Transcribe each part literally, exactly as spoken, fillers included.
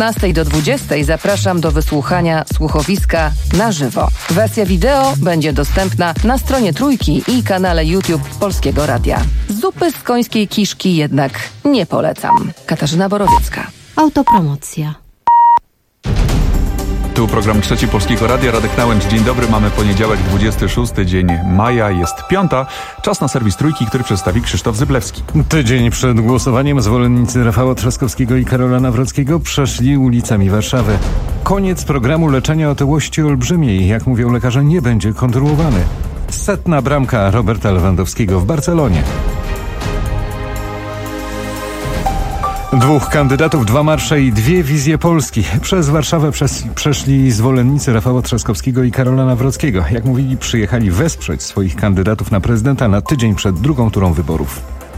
piętnastej do dwudziestej zapraszam do wysłuchania słuchowiska na żywo. Wersja wideo będzie dostępna na stronie Trójki i kanale YouTube Polskiego Radia. Zupy z końskiej kiszki jednak nie polecam. Katarzyna Borowiecka. Autopromocja. Tu program Trzeci Polskiego Radia. Radek Nałęcz. Dzień dobry. Mamy poniedziałek, dwudziesty szósty dzień maja. Jest piąta. Czas na serwis Trójki, który przedstawi Krzysztof Zyblewski. Tydzień przed głosowaniem zwolennicy Rafała Trzaskowskiego i Karola Nawrockiego przeszli ulicami Warszawy. Koniec programu leczenia otyłości olbrzymiej, jak mówią lekarze, nie będzie kontynuowany. Setna bramka Roberta Lewandowskiego w Barcelonie. Dwóch kandydatów, dwa marsze i dwie wizje Polski. Przez Warszawę przez, przeszli zwolennicy Rafała Trzaskowskiego i Karola Nawrockiego. Jak mówili, przyjechali wesprzeć swoich kandydatów na prezydenta na tydzień przed drugą turą wyborów.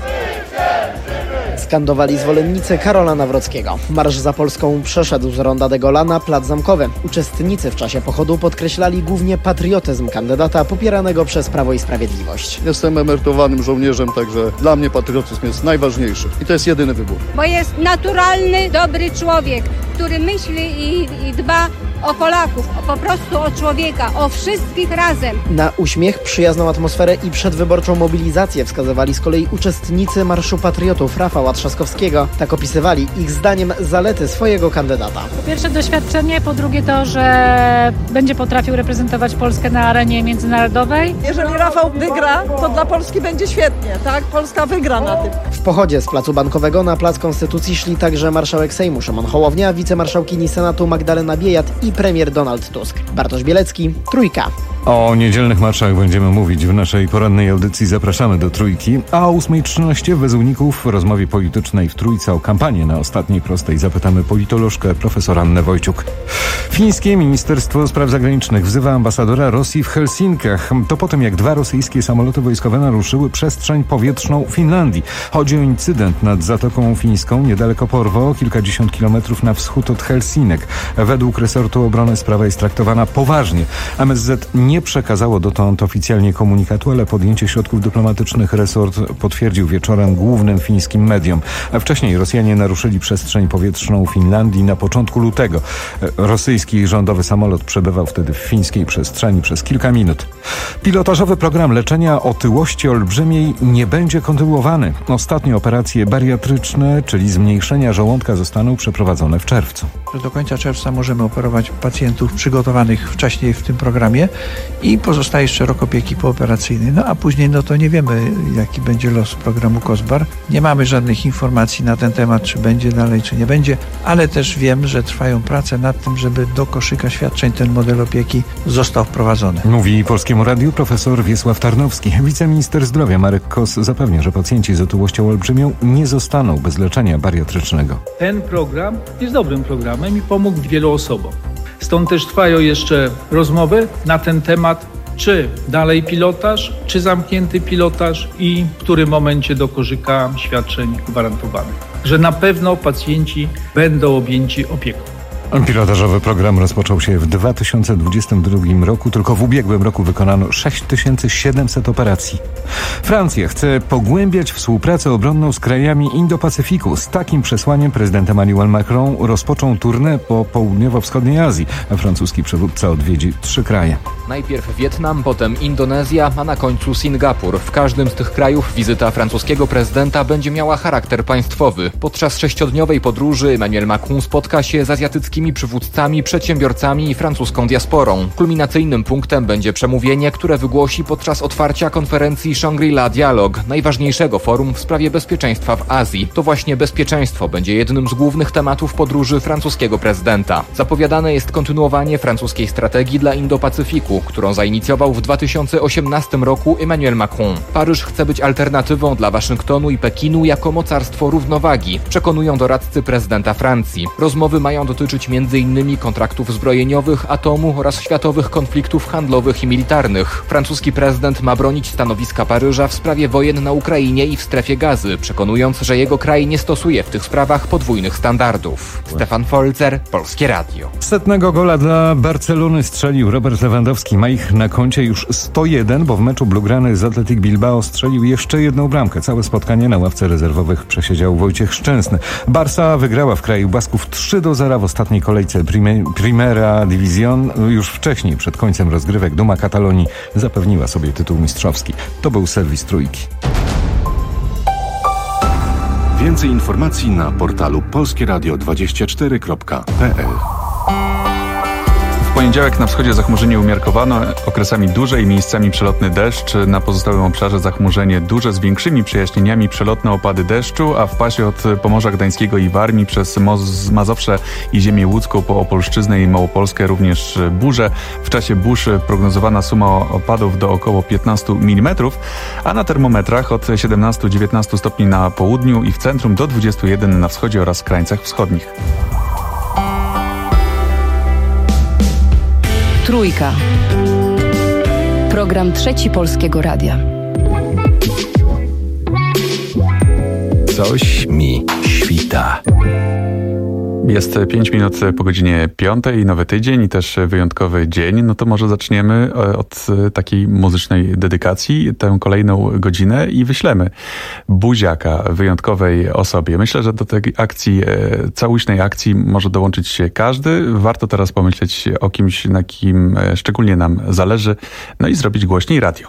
Skandowali zwolennicy Karola Nawrockiego. Marsz za Polską przeszedł z Ronda de Gola na Plac Zamkowy. Uczestnicy w czasie pochodu podkreślali głównie patriotyzm kandydata popieranego przez Prawo i Sprawiedliwość. Jestem emerytowanym żołnierzem, także dla mnie patriotyzm jest najważniejszy. I to jest jedyny wybór. Bo jest naturalny, dobry człowiek, który myśli i, i dba o Polaków, o, po prostu o człowieka, o wszystkich razem. Na uśmiech, przyjazną atmosferę i przedwyborczą mobilizację wskazywali z kolei uczestnicy Marszu Patriotów Rafała Trzaskowskiego. Tak opisywali ich zdaniem zalety swojego kandydata. Po pierwsze doświadczenie, po drugie to, że będzie potrafił reprezentować Polskę na arenie międzynarodowej. Jeżeli Rafał wygra, to dla Polski będzie świetnie, tak? Polska wygra na tym. W pochodzie z Placu Bankowego na Plac Konstytucji szli także marszałek Sejmu Szymon Hołownia, wicemarszałkini Senatu Magdalena Biejat i premier Donald Tusk. Bartosz Bielecki, Trójka. O niedzielnych marszach będziemy mówić w naszej porannej audycji. Zapraszamy do Trójki. A o ósma trzynaście bez uników w rozmowie politycznej w Trójce o kampanię na ostatniej prostej zapytamy politolożkę profesor Annę Wojciuk. Fińskie Ministerstwo Spraw Zagranicznych wzywa ambasadora Rosji w Helsinkach. To po tym, jak dwa rosyjskie samoloty wojskowe naruszyły przestrzeń powietrzną Finlandii. Chodzi o incydent nad Zatoką Fińską, niedaleko Porvoo, kilkadziesiąt kilometrów na wschód od Helsinek. Według resortu obrony sprawa jest traktowana poważnie. M S Z nie Nie przekazało dotąd oficjalnie komunikatu, ale podjęcie środków dyplomatycznych resort potwierdził wieczorem głównym fińskim mediom. A wcześniej Rosjanie naruszyli przestrzeń powietrzną Finlandii na początku lutego. Rosyjski rządowy samolot przebywał wtedy w fińskiej przestrzeni przez kilka minut. Pilotażowy program leczenia otyłości olbrzymiej nie będzie kontynuowany. Ostatnie operacje bariatryczne, czyli zmniejszenia żołądka, zostaną przeprowadzone w czerwcu. Do końca czerwca możemy operować pacjentów przygotowanych wcześniej w tym programie i pozostaje jeszcze rok opieki pooperacyjnej. No a później no to nie wiemy, jaki będzie los programu KOSBAR. Nie mamy żadnych informacji na ten temat, czy będzie dalej, czy nie będzie, ale też wiem, że trwają prace nad tym, żeby do koszyka świadczeń ten model opieki został wprowadzony. Mówi Polskiemu Radiu profesor Wiesław Tarnowski. Wiceminister zdrowia Marek Kos zapewnia, że pacjenci z otyłością olbrzymią nie zostaną bez leczenia bariatrycznego. Ten program jest dobrym programem i pomógł wielu osobom. Stąd też trwają jeszcze rozmowy na ten temat, czy dalej pilotaż, czy zamknięty pilotaż i w którym momencie do koszyka świadczeń gwarantowanych. Że na pewno pacjenci będą objęci opieką. Pilotażowy program rozpoczął się w dwa tysiące dwudziestym drugim roku. Tylko w ubiegłym roku wykonano sześć tysięcy siedemset operacji. Francja chce pogłębiać współpracę obronną z krajami Indo-Pacyfiku. Z takim przesłaniem prezydent Emmanuel Macron rozpoczął tournée po południowo-wschodniej Azji. Francuski przywódca odwiedzi trzy kraje. Najpierw Wietnam, potem Indonezja, a na końcu Singapur. W każdym z tych krajów wizyta francuskiego prezydenta będzie miała charakter państwowy. Podczas sześciodniowej podróży Emmanuel Macron spotka się z azjatyckimi przywódcami, przedsiębiorcami i francuską diasporą. Kulminacyjnym punktem będzie przemówienie, które wygłosi podczas otwarcia konferencji Shangri-La Dialog, najważniejszego forum w sprawie bezpieczeństwa w Azji. To właśnie bezpieczeństwo będzie jednym z głównych tematów podróży francuskiego prezydenta. Zapowiadane jest kontynuowanie francuskiej strategii dla Indo-Pacyfiku, którą zainicjował w dwa tysiące osiemnastym roku Emmanuel Macron. Paryż chce być alternatywą dla Waszyngtonu i Pekinu jako mocarstwo równowagi, przekonują doradcy prezydenta Francji. Rozmowy mają dotyczyć dotyczyć między innymi kontraktów zbrojeniowych, atomu oraz światowych konfliktów handlowych i militarnych. Francuski prezydent ma bronić stanowiska Paryża w sprawie wojen na Ukrainie i w strefie Gazy, przekonując, że jego kraj nie stosuje w tych sprawach podwójnych standardów. Stefan Folzer, Polskie Radio. Setnego gola dla Barcelony strzelił Robert Lewandowski. Ma ich na koncie już sto jeden, bo w meczu Blaugrany z Athletic Bilbao strzelił jeszcze jedną bramkę. Całe spotkanie na ławce rezerwowych przesiedział Wojciech Szczęsny. Barsa wygrała w kraju Basków trzy do zera w ostatniej kolejce Prime, Primera División. Już wcześniej, przed końcem rozgrywek, Duma Katalonii zapewniła sobie tytuł mistrzowski. To był serwis Trójki. Więcej informacji na portalu polskieradio dwadzieścia cztery kropka p l. W poniedziałek na wschodzie zachmurzenie umiarkowane, okresami duże i miejscami przelotny deszcz. Na pozostałym obszarze zachmurzenie duże z większymi przejaśnieniami, przelotne opady deszczu, a w pasie od Pomorza Gdańskiego i Warmii przez Moz- Mazowsze i ziemię łódzką po Opolszczyznę i Małopolskę również burze. W czasie burz prognozowana suma opadów do około piętnaście milimetrów, a na termometrach od siedemnaście do dziewiętnastu stopni na południu i w centrum do dwudziestu jeden na wschodzie oraz krańcach wschodnich. Trójka. Program Trzeci Polskiego Radia. Coś mi świta. Jest pięć minut po godzinie piątej, nowy tydzień i też wyjątkowy dzień. No to może zaczniemy od takiej muzycznej dedykacji, tę kolejną godzinę i wyślemy buziaka wyjątkowej osobie. Myślę, że do tej akcji, całuśnej akcji może dołączyć się każdy. Warto teraz pomyśleć o kimś, na kim szczególnie nam zależy, no i zrobić głośniej radio.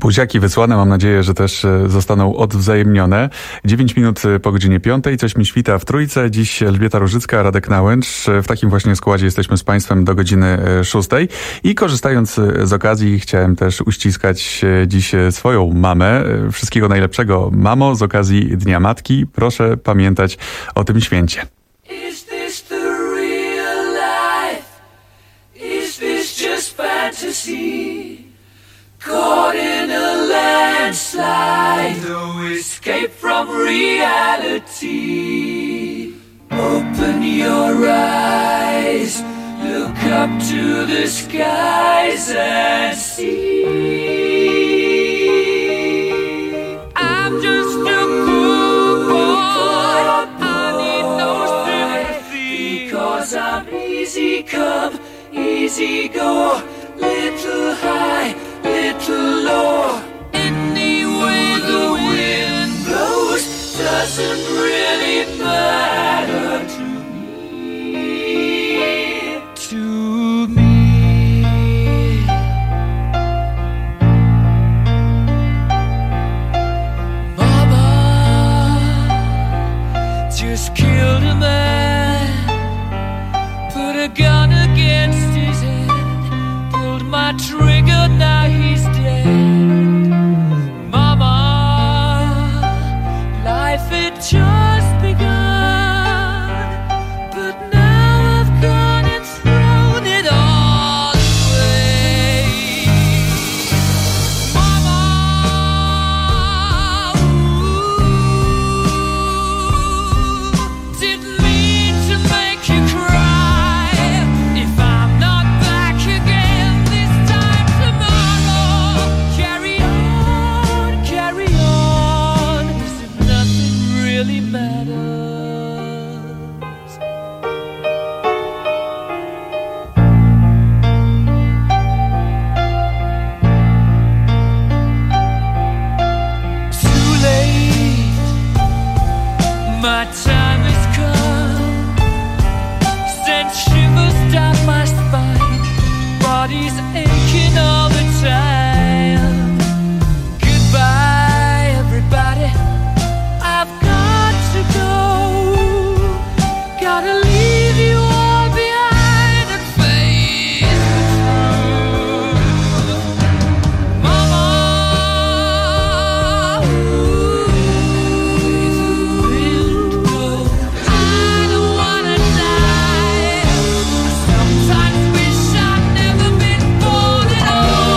Buziaki wysłane, mam nadzieję, że też zostaną odwzajemnione. dziewięć minut po godzinie piątej, coś mi świta w Trójce. Dziś Elżbieta Różycka, Radek Nałęcz. W takim właśnie składzie jesteśmy z Państwem do godziny szóstej. I korzystając z okazji, chciałem też uściskać dziś swoją mamę. Wszystkiego najlepszego, mamo, z okazji Dnia Matki. Proszę pamiętać o tym święcie. Is this the real life? Is this just fantasy? Caught in a landslide, no escape from reality. Open your eyes, look up to the skies and see. I'm just a poor boy, I need no sympathy, because I'm easy come, easy go, little high, little low. Any way the wind blows doesn't really matter to me, to me. Mama just killed a man, put a gun against his head, pulled my trigger, now he's dead. Mama, life had just begun, but now I've gone and thrown it all away. Mama, ooh, didn't mean to make you cry. If I'm not back again this time tomorrow, carry on, carry on, as if nothing really matters. Too late, my time has come, sent shivers down my spine, body's aching all the time. Goodbye, everybody, I've got to go, gotta leave you all behind and face the truth. Mama, ooh, the wind blows, I don't wanna die, sometimes wish I'd never been born at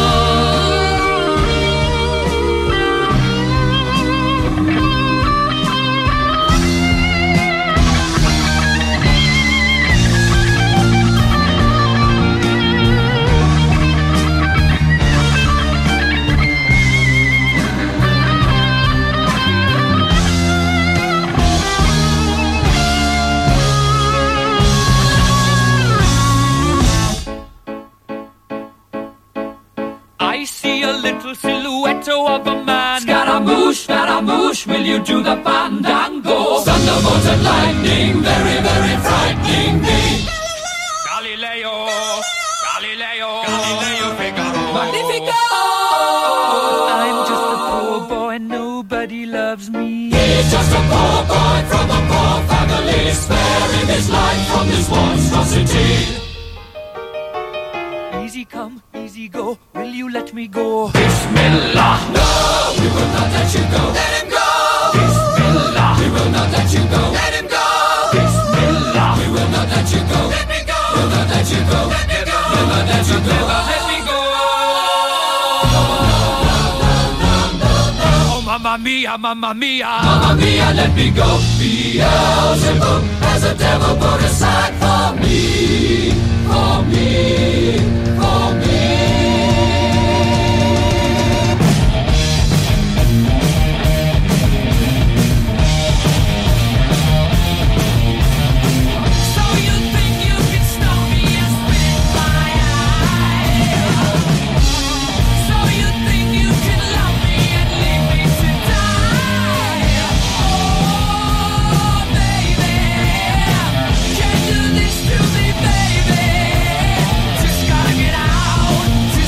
I see a little silhouette of a man. Scaramouche, Scaramouche, will you do the fandango? Thunderbolts and lightning, very, very frightening me. Galileo, Galileo, Galileo Figaro. Magnifico! I'm just a poor boy, nobody loves me. He's just a poor boy from a poor family, sparing his life from this monstrosity. Easy come, easy go, will you let me go? Bismillah! No, we will not let you go. Let him go! Bismillah! We will not let you go. Let him go! Bismillah! We will not let you go. Let me go! We'll not let you go. Let me go! We'll not let you go. Never let me go! Oh, mamma mia, mamma mia! Mamma mia, let me go! Beelzebub has a devil put aside for me, for me, for me. So you think you can stop me and spit in my eye? So you think you can love me and leave me to die? Oh, baby, can't do this to me, baby. Just gotta get out.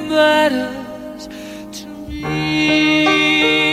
matters to me.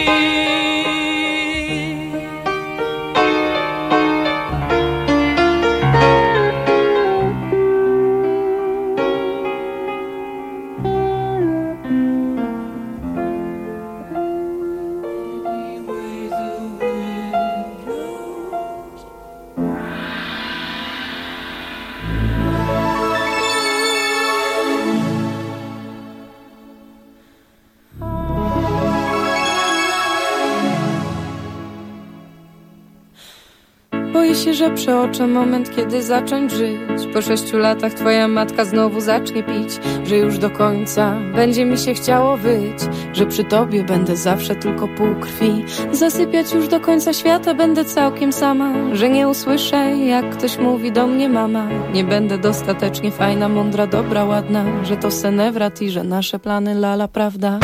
Boję się, że przeoczę moment, kiedy zacząć żyć. Po sześciu latach twoja matka znowu zacznie pić, że już do końca będzie mi się chciało wyć, że przy tobie będę zawsze tylko pół krwi. Zasypiać już do końca świata będę całkiem sama, że nie usłyszę, jak ktoś mówi do mnie mama. Nie będę dostatecznie fajna, mądra, dobra, ładna, że to senewrat i że nasze plany lala, prawda?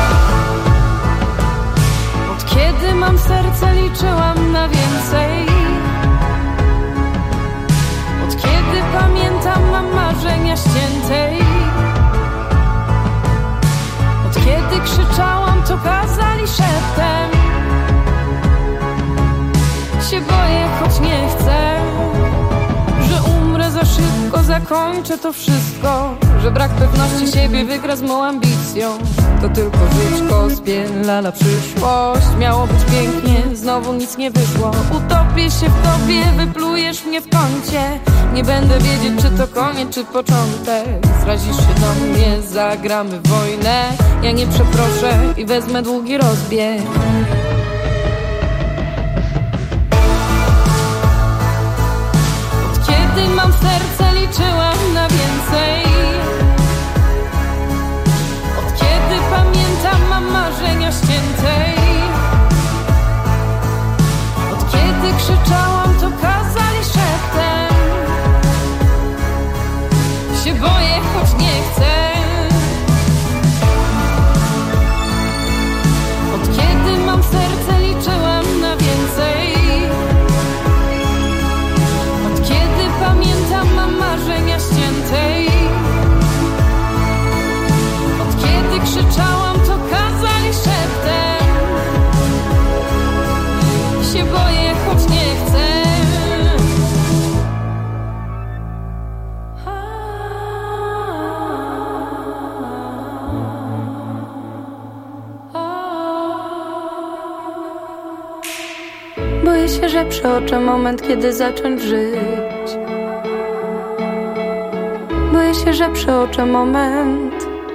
Od kiedy mam serce, liczyłam na więcej. Kiedy pamiętam, mam marzenia ściętej. Od kiedy krzyczałam, to kazali szeptem. Się boję, choć nie chcę, że umrę za szybko, zakończę to wszystko, że brak pewności siebie wygra z mą ambicją. To tylko życzko, spielala przyszłość. Miało być pięknie, znowu nic nie wyszło. Utopię się w tobie, wyplujesz mnie w kącie. Nie będę wiedzieć, czy to koniec, czy początek. Zrazisz się do mnie, zagramy wojnę. Ja nie przeproszę i wezmę długi rozbieg. Od kiedy mam serce, liczyłam na więcej. Od kiedy pamiętam, mam marzenia ściętej. Od kiedy krzyczałam, to kazali szeptem. Się boję, choć nie chcę. Od kiedy mam serce, liczyłam na więcej. Od kiedy pamiętam, mam marzenia ściętej. Od kiedy krzyczałam, to kazali szeptem. Się boję, choć nie chcę. Boję się, że przeoczę moment, kiedy zacząć żyć. Boję się, że przeoczę moment.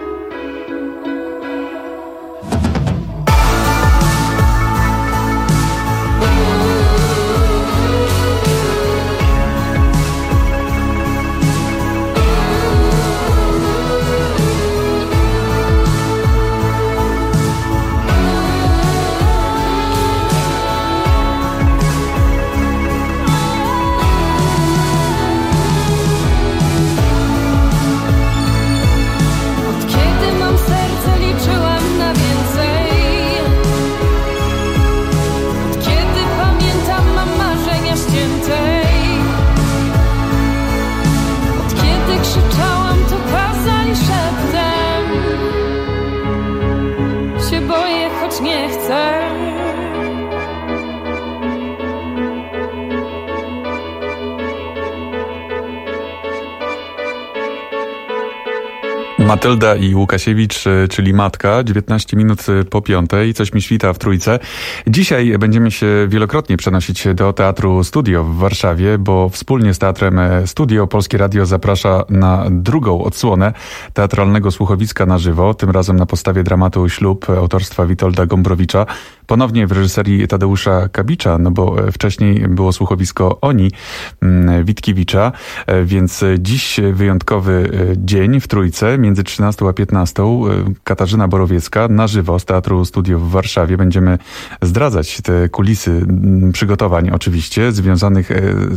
Matylda i Łukasiewicz, czyli Matka, dziewiętnaście minut po piątej, coś mi świta w Trójce. Dzisiaj będziemy się wielokrotnie przenosić do Teatru Studio w Warszawie, bo wspólnie z Teatrem Studio Polskie Radio zaprasza na drugą odsłonę teatralnego słuchowiska na żywo, tym razem na podstawie dramatu Ślub autorstwa Witolda Gombrowicza. Ponownie w reżyserii Tadeusza Kabicza, no bo wcześniej było słuchowisko Oni Witkiewicza, więc dziś wyjątkowy dzień w Trójce, między trzynastą a piętnastą. Katarzyna Borowiecka na żywo z Teatru Studio w Warszawie. Będziemy zdradzać te kulisy przygotowań oczywiście, związanych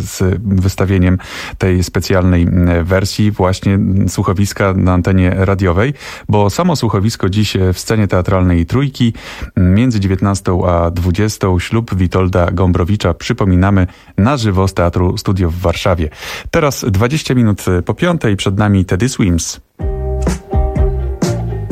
z wystawieniem tej specjalnej wersji właśnie słuchowiska na antenie radiowej, bo samo słuchowisko dziś w scenie teatralnej Trójki między dziewiętnastą a dwudziestą Ślub Witolda Gombrowicza, przypominamy, na żywo z Teatru Studio w Warszawie. Teraz dwadzieścia minut po piątej, przed nami Teddy Swims.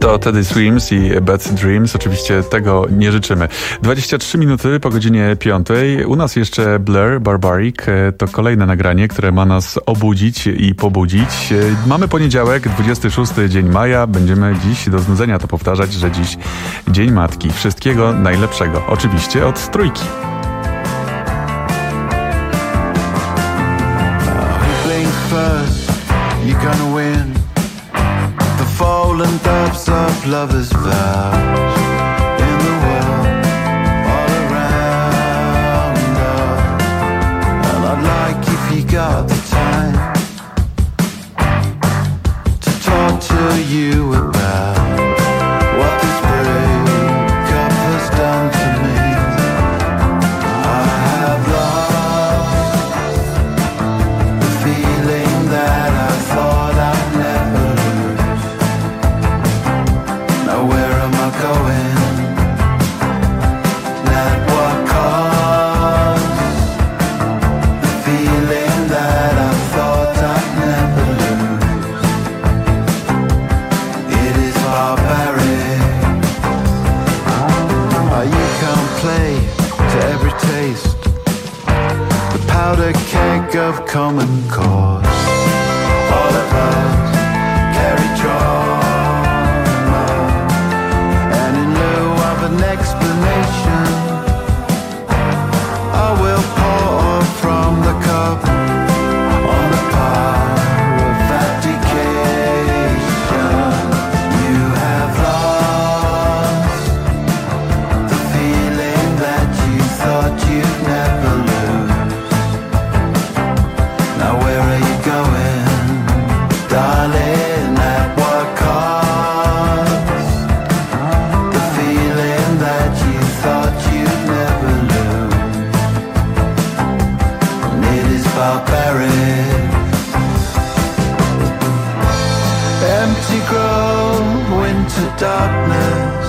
to Teddy Swims i Bad Dreams. Oczywiście tego nie życzymy. dwadzieścia trzy minuty po godzinie piątej. U nas jeszcze Blur, Barbaric. To kolejne nagranie, które ma nas obudzić i pobudzić. Mamy poniedziałek, dwudziesty szósty dzień maja. Będziemy dziś do znudzenia to powtarzać, że dziś Dzień Matki. Wszystkiego najlepszego. Oczywiście od Trójki. You're gonna win the fallen dubs of lovers' vows in the world all around us. And I'd like if you got the time to talk to you about what this breakup has done to me. I have lost the feeling that I thought I'd never lose. Now where am I going? Not what caused the feeling that I thought I'd never lose. It is barbaric. Oh, you can't play to every taste the powder keg of common cause. All of us carry trauma, and in lieu of an explanation, I will pour from the cup on the pyre of abdication. You have lost the feeling that you thought you'd never lose. Now where are you going, darling? At what cost? The feeling that you thought you'd never lose. And it is barbaric. Empty grove, winter darkness.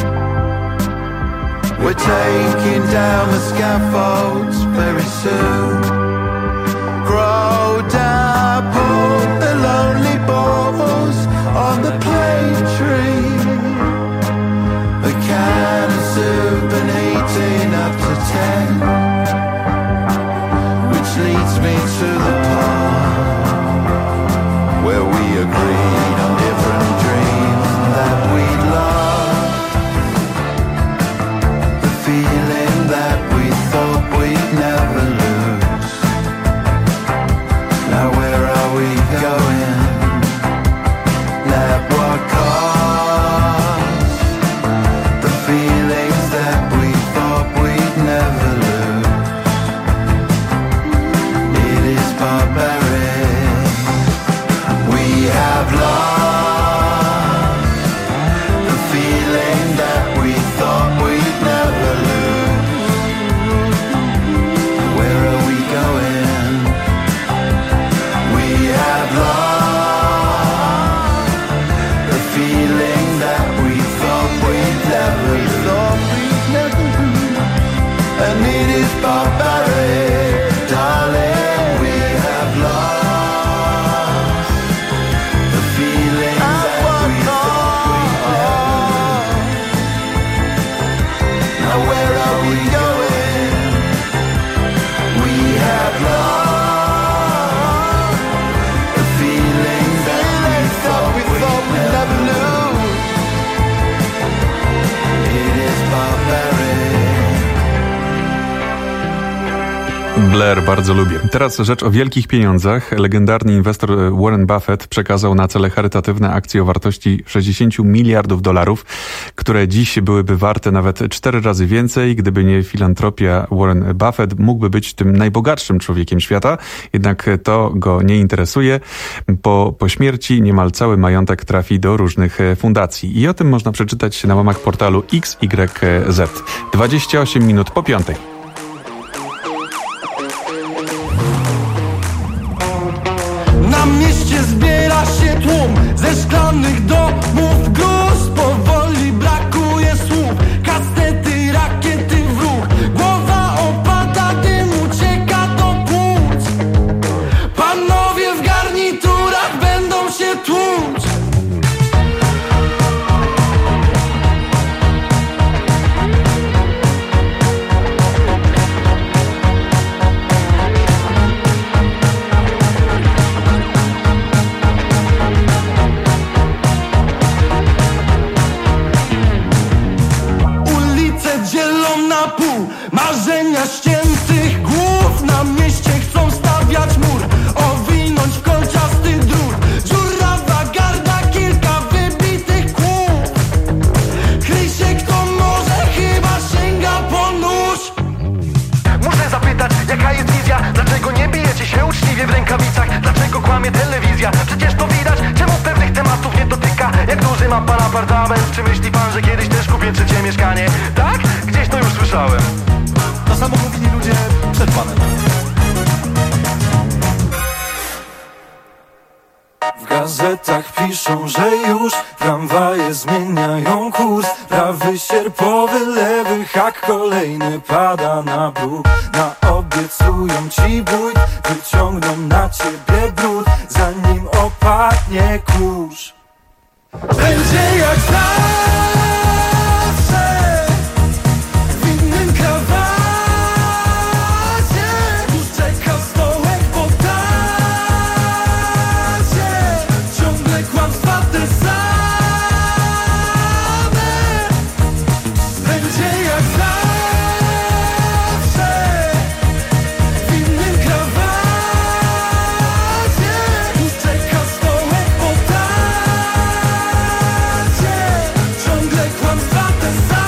We're taking down the scaffolds very soon. Grow dapple the lonely balls on the plane tree. A can of soup and eighteen up to ten, which leads me to the part where we agreed on different dreams that we'd lost. The feeling that we thought we'd never lose. Now where are we going? At what cost? The feelings that we thought we'd never lose. It is barbaric. We have lost the feeling that we thought we'd never lose. Where are we going? We have lost the feeling that we thought we'd never lose. And it is barbaric, darling. We have lost the feeling that we thought we'd never lose. Now where are we going? We have lost the feeling that we thought we'd never lose. It is barbaric. Blair bardzo lubię. Teraz rzecz o wielkich pieniądzach. Legendarny inwestor Warren Buffett przekazał na cele charytatywne akcje o wartości sześćdziesiąt miliardów dolarów, które dziś byłyby warte nawet cztery razy więcej. Gdyby nie filantropia, Warren Buffett mógłby być tym najbogatszym człowiekiem świata, jednak to go nie interesuje. Po, po śmierci niemal cały majątek trafi do różnych fundacji. I o tym można przeczytać na łamach portalu X Y Z. dwadzieścia osiem minut po piątej. Na mieście zbiera się tłum ze szklanych domów gruz. Powoli brakuje słów, kastety, rakiety w ruch. Głowa opada, dym ucieka do płuc. Panowie w garniturach będą się tłuc. mnie telewizja. Przecież to widać, czemu pewnych tematów nie dotyka. Jak duży ma pan apartament? Czy myśli pan, że kiedyś też kupię trzecie mieszkanie? Tak? Gdzieś to już słyszałem. To samo mówili ludzie przed panem. W gazetach piszą, że już tramwaje zmieniają kurs. Prawy sierpowy, lewy hak, kolejny pada na bruk. Naobiecują ci bójt, wyciągną na ciebie brud, zanim opadnie kurz. Będzie jak zawsze, w innym krawacie. Już czeka stołek po tacie. Ciągle kłamstwa te same. Będzie jak zawsze, w innym krawacie. Już czeka stołek po tacie. Ciągle kłamstwa te same.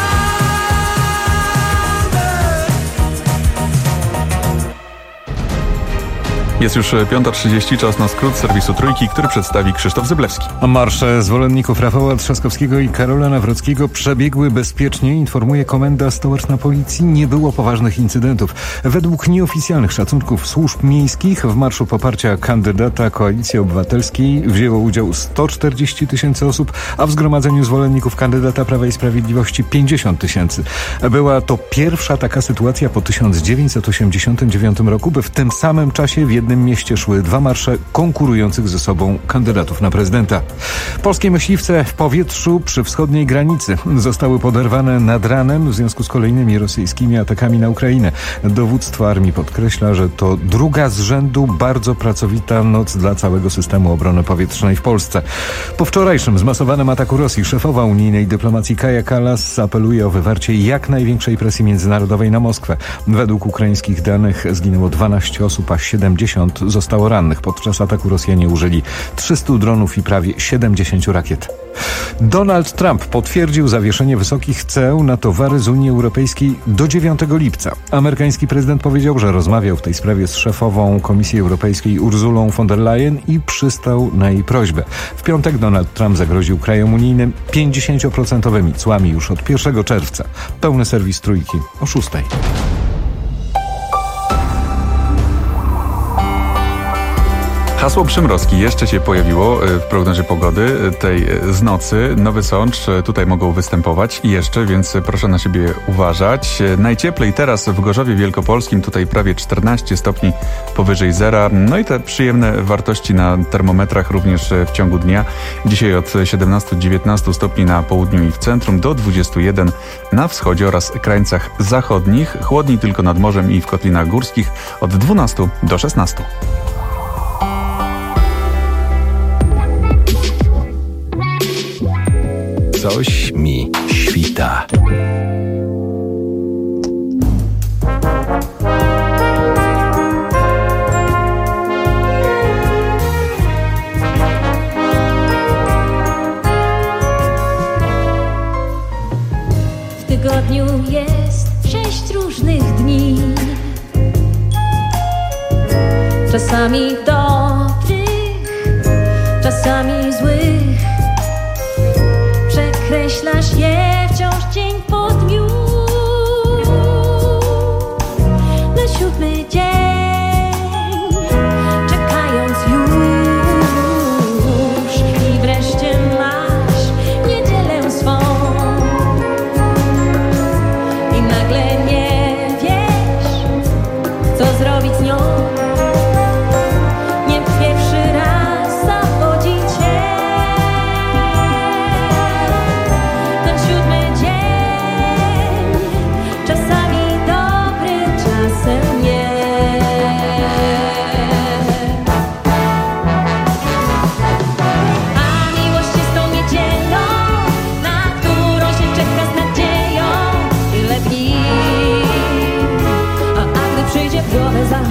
Jest już piąta trzydzieści, czas na skrót serwisu Trójki, który przedstawi Krzysztof Zyblewski. Marsze zwolenników Rafała Trzaskowskiego i Karola Nawrockiego przebiegły bezpiecznie, informuje Komenda Stołeczna Policji. Nie było poważnych incydentów. Według nieoficjalnych szacunków służb miejskich w marszu poparcia kandydata Koalicji Obywatelskiej wzięło udział sto czterdzieści tysięcy osób, a w zgromadzeniu zwolenników kandydata Prawa i Sprawiedliwości pięćdziesiąt tysięcy. Była to pierwsza taka sytuacja po tysiąc dziewięćset osiemdziesiątym dziewiątym roku, by w tym samym czasie w jednym mieście szły dwa marsze konkurujących ze sobą kandydatów na prezydenta. Polskie myśliwce w powietrzu przy wschodniej granicy zostały poderwane nad ranem w związku z kolejnymi rosyjskimi atakami na Ukrainę. Dowództwo armii podkreśla, że to druga z rzędu bardzo pracowita noc dla całego systemu obrony powietrznej w Polsce. Po wczorajszym zmasowanym ataku Rosji szefowa unijnej dyplomacji Kaja Kallas apeluje o wywarcie jak największej presji międzynarodowej na Moskwę. Według ukraińskich danych zginęło dwanaście osób, a siedemdziesiąt zostało rannych. Podczas ataku Rosjanie użyli trzystu dronów i prawie siedemdziesięciu rakiet. Donald Trump potwierdził zawieszenie wysokich ceł na towary z Unii Europejskiej do dziewiątego lipca. Amerykański prezydent powiedział, że rozmawiał w tej sprawie z szefową Komisji Europejskiej Ursulą von der Leyen i przystał na jej prośbę. W piątek Donald Trump zagroził krajom unijnym pięćdziesięcioprocentowymi cłami już od pierwszego czerwca. Pełny serwis Trójki o szóstej. Hasło przymrozki jeszcze się pojawiło w prognozie pogody tej z nocy. Nowy Sącz tutaj mogą występować i jeszcze, więc proszę na siebie uważać. Najcieplej teraz w Gorzowie Wielkopolskim, tutaj prawie czternaście stopni powyżej zera. No i te przyjemne wartości na termometrach również w ciągu dnia. Dzisiaj od siedemnastu do dziewiętnastu stopni na południu i w centrum, do dwudziestu jeden na wschodzie oraz krańcach zachodnich. Chłodniej tylko nad morzem i w kotlinach górskich od dwunastu do szesnastu. Coś mi świta. W tygodniu jest sześć różnych dni. Czasami dobrych, czasami złych. Przekreślasz je wciąż dzień po dniu. Na siódmy dzień, czekając już, i wreszcie masz niedzielę swą. I nagle nie wiesz, co zrobić z nią. Nie pierwszy raz zawodzi cię. Przyjdzie w głowę za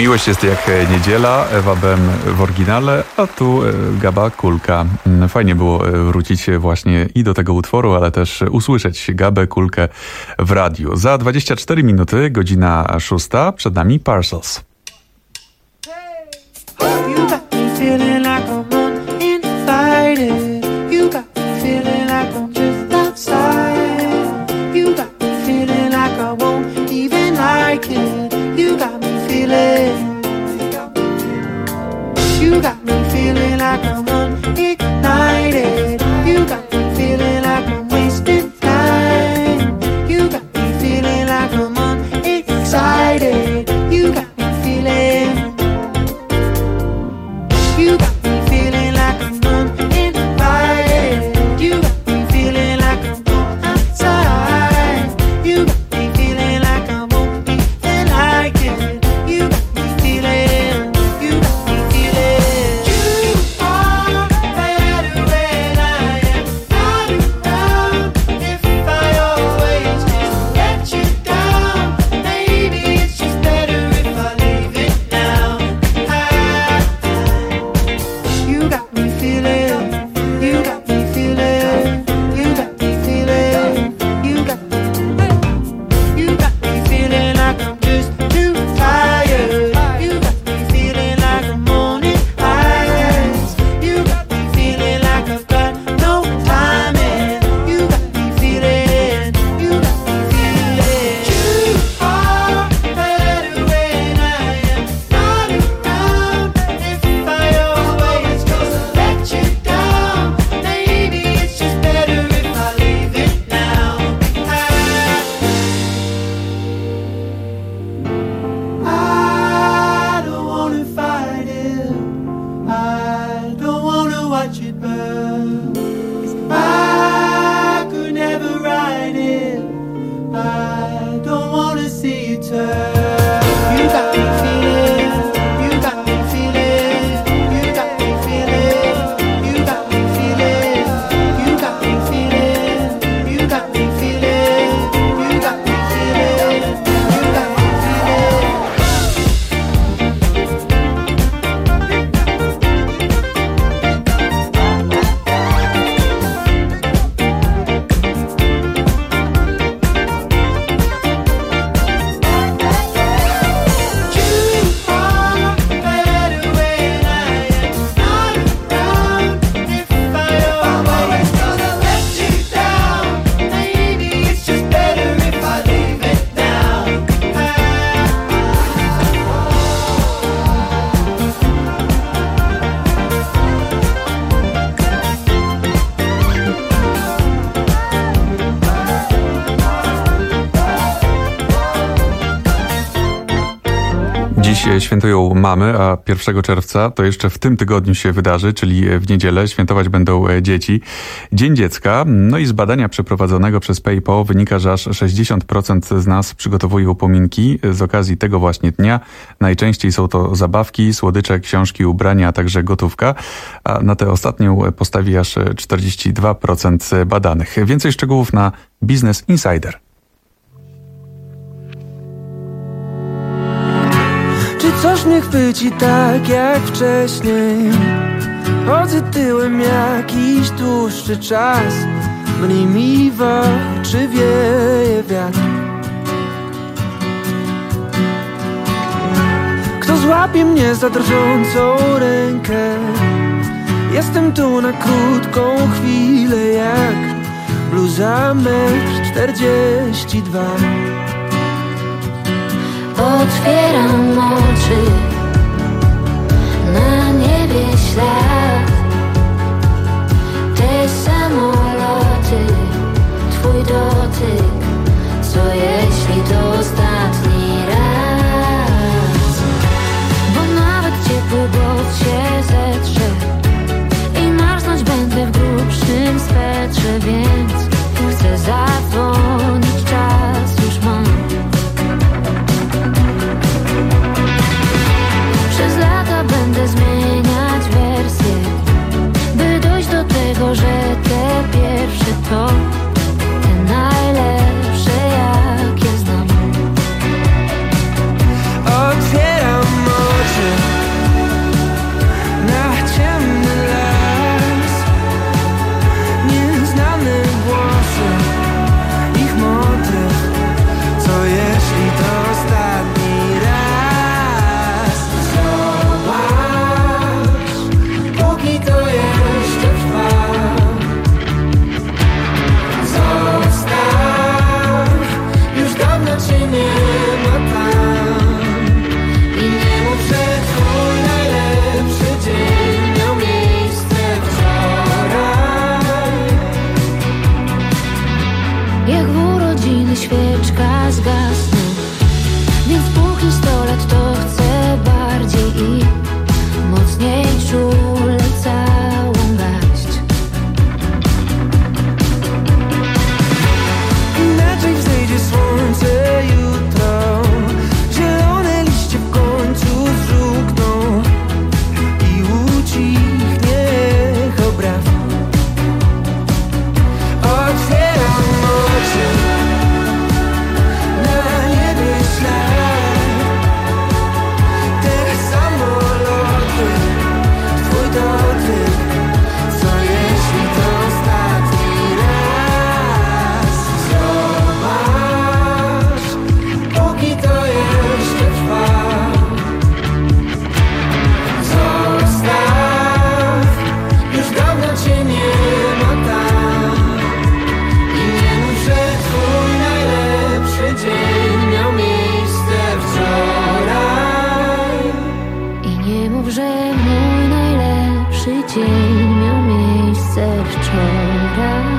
Miłość jest jak niedziela, Ewa Bem w oryginale, a tu Gaba Kulka. Fajnie było wrócić właśnie i do tego utworu, ale też usłyszeć Gabę Kulkę w radiu. Za dwadzieścia cztery minuty, godzina szósta, przed nami Parcels. You got me feeling like I'm unignited. You got me feeling like I'm wasting time. You got me feeling like I'm unexcited. You got me feeling. You got me feeling like I'm uninvited. You got me feeling like I'm outside. You got me feeling like I won't even like it. You got me feeling. You got me feeling. Dziś świętują mamy, a pierwszego czerwca to jeszcze w tym tygodniu się wydarzy, czyli w niedzielę świętować będą dzieci. Dzień Dziecka. No i z badania przeprowadzonego przez PayPal wynika, że aż sześćdziesiąt procent z nas przygotowuje upominki z okazji tego właśnie dnia. Najczęściej są to zabawki, słodycze, książki, ubrania, a także gotówka. A na tę ostatnią postawi aż czterdzieści dwa procent badanych. Więcej szczegółów na Business Insider. Czy coś mnie chwyci tak jak wcześniej? Chodzę tyłem jakiś dłuższy czas. Mniej mi w oczy wieje wiatr. Kto złapie mnie za drżącą rękę? Jestem tu na krótką chwilę jak bluza metr czterdzieści dwa. Otwieram oczy, na niebie ślad. Te samoloty, twój dotyk. Co jeśli to ostatni raz? Bo nawet ciepły bot się zetrze i marznąć będę w grubszym swetrze, więc chcę zadzwonić, czas już mam. Przez lata będę zmieniać wersję, by dojść do tego, że te pierwsze to te najlepsze. jak w urodziny świeczka zgasnie. Więc póki sto lat to chcę bardziej i mocniej czule całą garść. Inaczej wzejdzie słońce jutro, zielone liście w końcu zżółkną i ucichnie obraz. Otwieram oczy, na niebie ślad, te samoloty, twój dotyk. Co jeśli to ostatni raz? Zobacz, póki to jeszcze trwa. Zostaw, już dawno cię nie ma tam. I nie mów, że twój najlepszy dzień miał miejsce wczoraj. I nie mów, że mój najlepszy dzień miał miejsce wczoraj.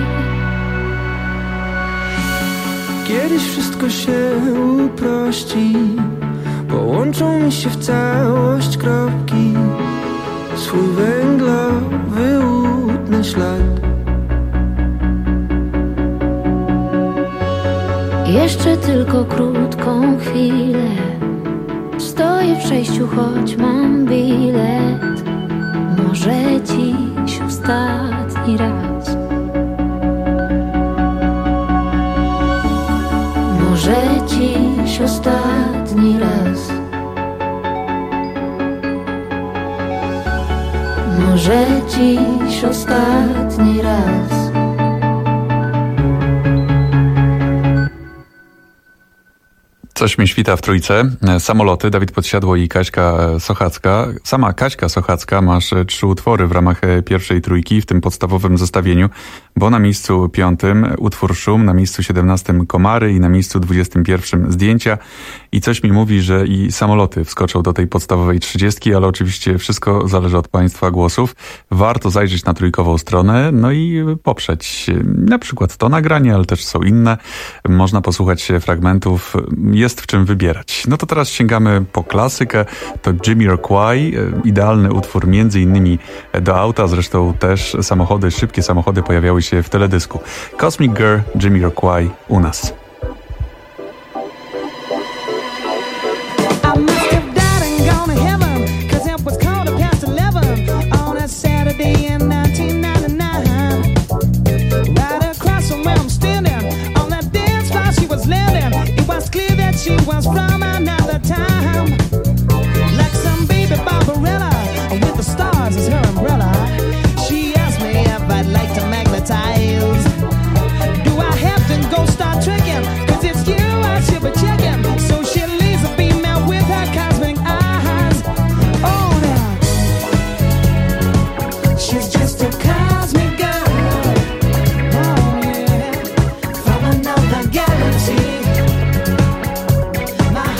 Kiedyś wszystko się uprości, połączą mi się w całość kropki, swój węglowy łudny ślad. Jeszcze tylko krótką chwilę stoję w przejściu, choć mam bilet. Może dziś ostatni raz. Może dziś ostatni raz. Może dziś ostatni raz. Coś mi świta w trójce. Samoloty, Dawid Podsiadło i Kaśka Sochacka. Sama Kaśka Sochacka masz trzy utwory w ramach pierwszej trójki w tym podstawowym zestawieniu, bo na miejscu piątym utwór Szum, na miejscu siedemnastym Komary i na miejscu dwudziestym pierwszym Zdjęcia. I coś mi mówi, że i samoloty wskoczą do tej podstawowej trzydziestki, ale oczywiście wszystko zależy od Państwa głosów. Warto zajrzeć na trójkową stronę, no i poprzeć na przykład to nagranie, ale też są inne. Można posłuchać fragmentów. Jest w czym wybierać. No to teraz sięgamy po klasykę. To Jamiroquai, idealny utwór między innymi do auta, zresztą też samochody, szybkie samochody pojawiały się w teledysku. Cosmic Girl, Jamiroquai u nas. She was from another time, like some baby Barbarella with the stars as her umbrella. She asked me if I'd like to magnetize. Do I have to go start tricking? Cause it's you I should be checking. So she leaves a female with her cosmic eyes. Oh now, she's just a cosmic girl. Oh yeah, from another galaxy. My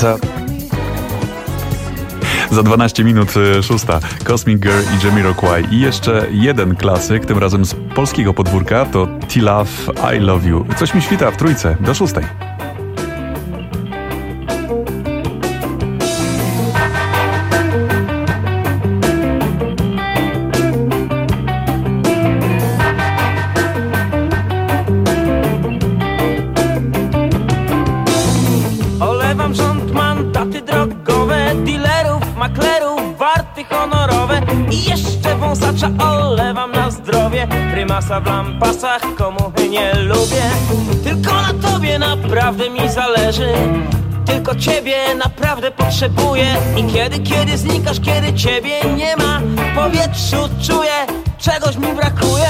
Za... Za dwanaście minut szósta. Cosmic Girl i Jamiroquai. I jeszcze jeden klasyk, tym razem z polskiego podwórka, to T-Love, I Love You. Coś mi świta w trójce do szóstej. Olewam rząd, mandaty drogowe, dealerów, maklerów, warty honorowe i jeszcze wąsacza olewam na zdrowie. Prymasa w lampasach, komuchy nie lubię. Tylko na tobie naprawdę mi zależy. Tylko ciebie naprawdę potrzebuję. I kiedy, kiedy znikasz, kiedy ciebie nie ma, w powietrzu czuję, czegoś mi brakuje.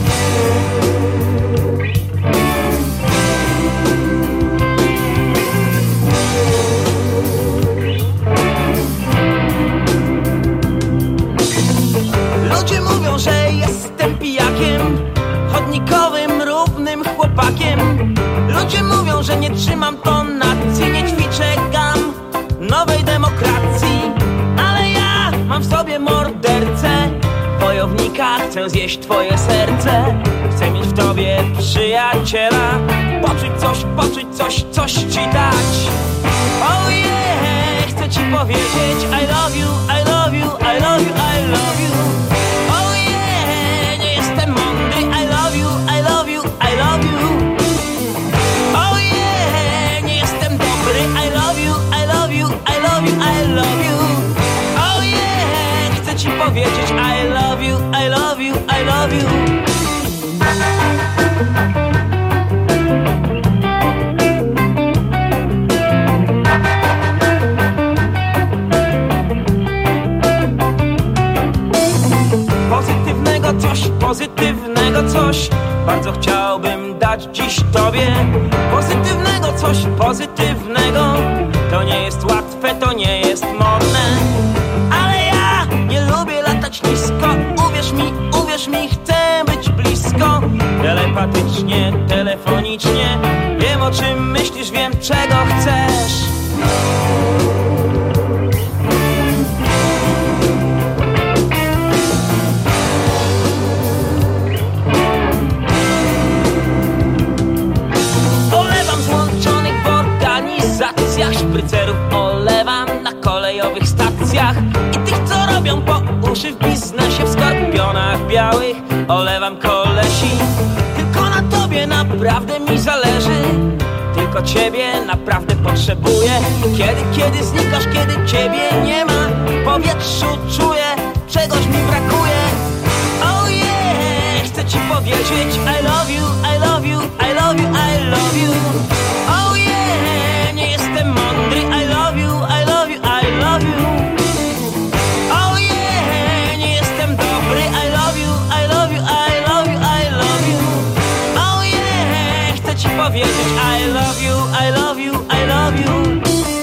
Ludzie mówią, że jestem pijakiem, chodnikowym, równym chłopakiem. Ludzie mówią, że nie trzymam tonacji, nie ćwiczę gam nowej demokracji. Ale ja mam w sobie mordercę, wojownika, chcę zjeść twoje serce. Chcę mieć w tobie przyjaciela, poczuć coś, poczuć coś, coś ci dać. Oh yeah, chcę ci powiedzieć I love you, I love you, I love you, I love you. Oh yeah, nie jestem mądry, I love you, I love you, I love you. Oh yeah, nie jestem dobry, I love you, I love you, I love you, I love you. Oh yeah, chcę ci powiedzieć I love you, I love you, I love you. Pozytywnego coś, pozytywnego coś bardzo chciałbym dać dziś tobie. Pozytywnego coś, pozytywnego. To nie jest łatwe, to nie jest modne, ale ja nie lubię latać nisko. Uwierz mi, uwierz mi, chcę być blisko. Telepatycznie, telefonicznie. Wiem, o czym myślisz, wiem, czego chcesz. Olewam złączonych w organizacjach, szprycerów olewam na kolejowych stacjach i tych, co robią po uszy w biznesie, w skorpionach białych olewam kolesi. Tylko na tobie naprawdę mi zależy, tylko ciebie naprawdę potrzebuję. I kiedy, kiedy znikasz, kiedy ciebie nie ma, w powietrzu czuję, czegoś mi brakuje. Oh yeah, chcę ci powiedzieć I love you, I love you, I love you, I love you. Oh yeah, nie jestem mądry, I love you, I love you, I love you. Oh yeah, nie jestem dobry, I love you, I love you, I love you, I love you. Oh yeah, chcę ci powiedzieć I love you, I love you, I love you.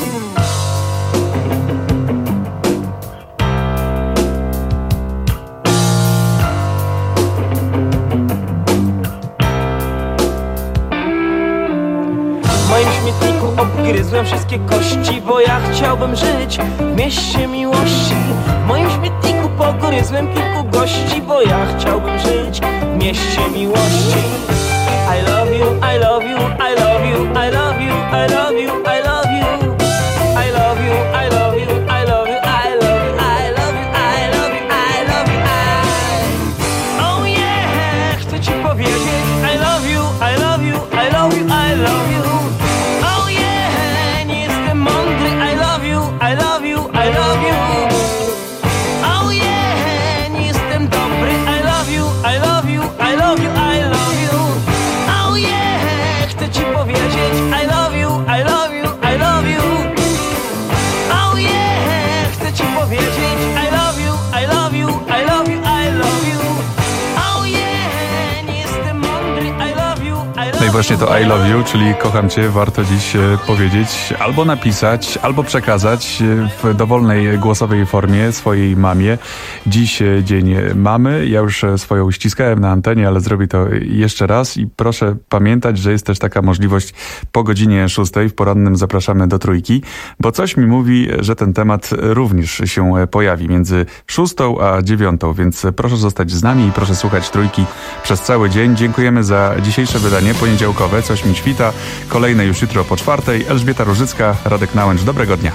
W moim śmietniku obgryzłem wszystkie kości, bo ja chciałbym żyć w mieście miłości. W moim śmietniku pogryzłem kilku gości, bo ja chciałbym żyć w mieście miłości. I love you, I love you, I love you, I love you, I love you, I love you. I love you, I love you, I love you, I love you, I love you, I love you, I love you, I. Oh yeah, chcę ci powiedzieć I love you, I love you, I love you, I love you. Oh yeah, nie jestem mądry, I love you, I love you, I love you. Oh yeah, nie jestem dobry, I love you, I love you, I love you, I love you. Oh yeah, chcę ci powiedzieć I love you. i właśnie to I love you, czyli kocham cię, warto dziś powiedzieć, albo napisać, albo przekazać w dowolnej głosowej formie swojej mamie. Dziś dzień mamy. Ja już swoją ściskałem na antenie, ale zrobię to jeszcze raz i proszę pamiętać, że jest też taka możliwość po godzinie szóstej w porannym zapraszamy do trójki, bo coś mi mówi, że ten temat również się pojawi między szóstą a dziewiątą, więc proszę zostać z nami i proszę słuchać trójki przez cały dzień. Dziękujemy za dzisiejsze wydanie poniedziałkowe. Coś mi świta. Kolejne już jutro po czwartej. Elżbieta Różycka, Radek Nałęcz. Dobrego dnia.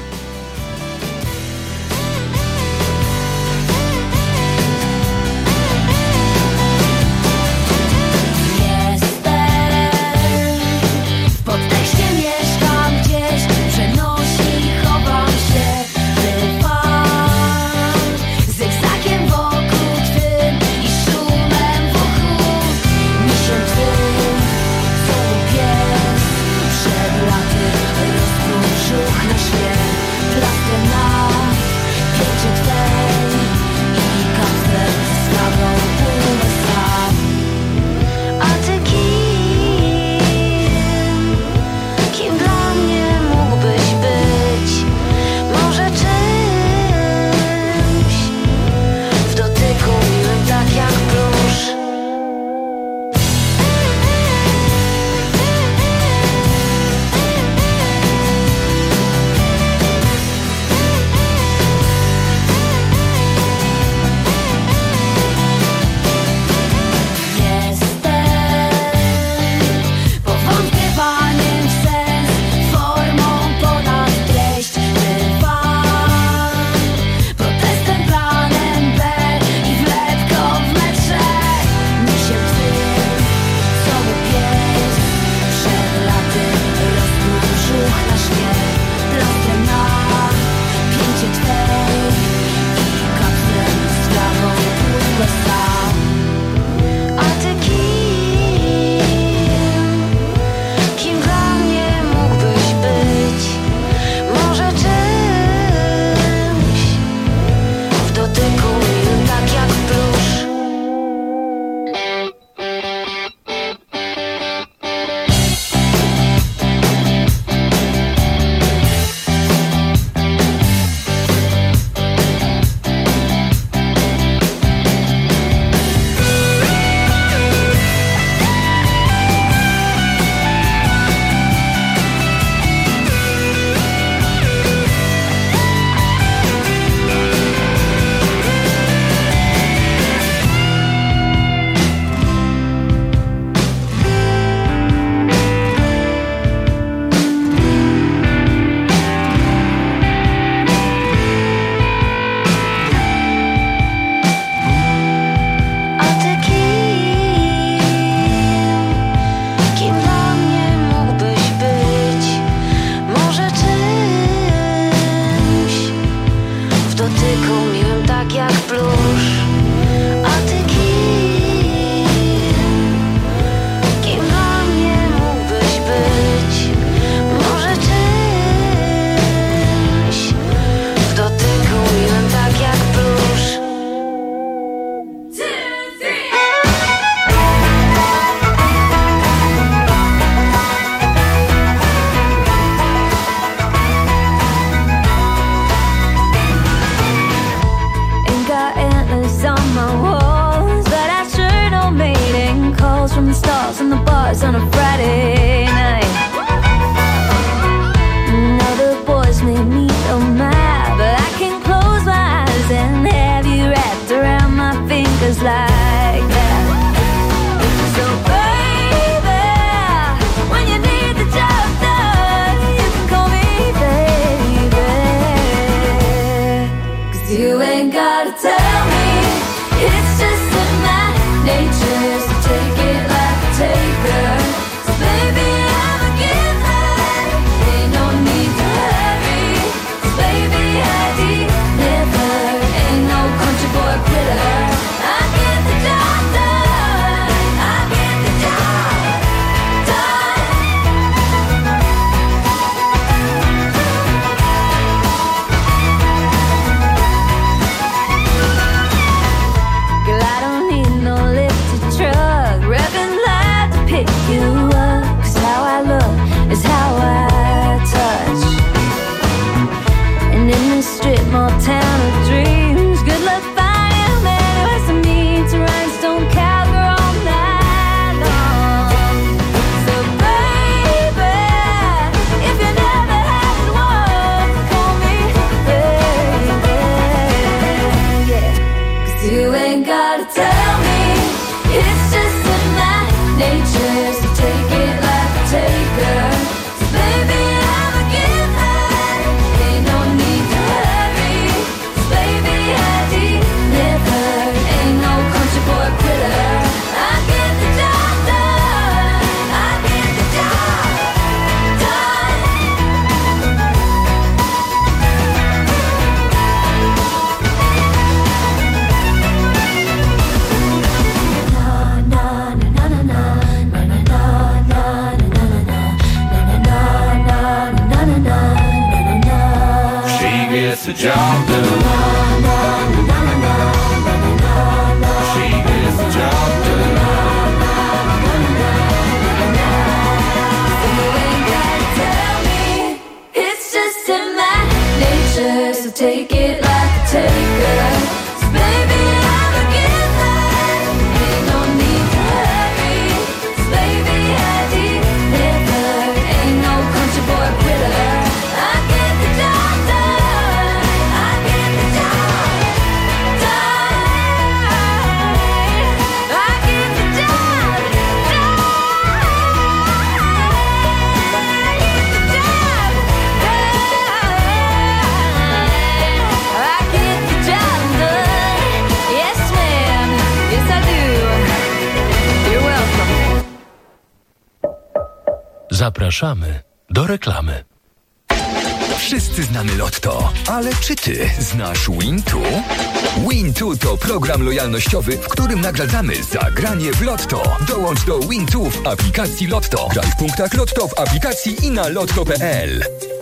On a Friday night. Now the boys made me so mad, but I can close my eyes and have you wrapped around my fingers like that. So baby, when you need the job done, you can call me baby. 'Cause you ain't gotta tell me, it's just in my nature to take it like a taker. So baby, I'm a giver, ain't no need to hurry. 'Cause baby, I deliver, ain't no country boy quitter. I get the job done, I get the job done. Glad job done. She gets the job done. So you ain't gotta tell me, it's just in my nature. So take it like a taker. 'Cause baby, I'm a giver. Ain't no need to hurry. 'Cause baby, I deliver. Ain't no country boy quitter. I get the job done. I get the job done. I get the job done. I get the job done. I get the job done. Yes, ma'am. Yes, I do. You're welcome. Zapraszamy do reklamy. Wszyscy znamy Lotto, ale czy ty znasz Wintu? Wintu to program lojalnościowy, w którym nagradzamy za granie w Lotto. Dołącz do Wintu w aplikacji Lotto. Graj w punktach Lotto w aplikacji i na lotto kropka p l.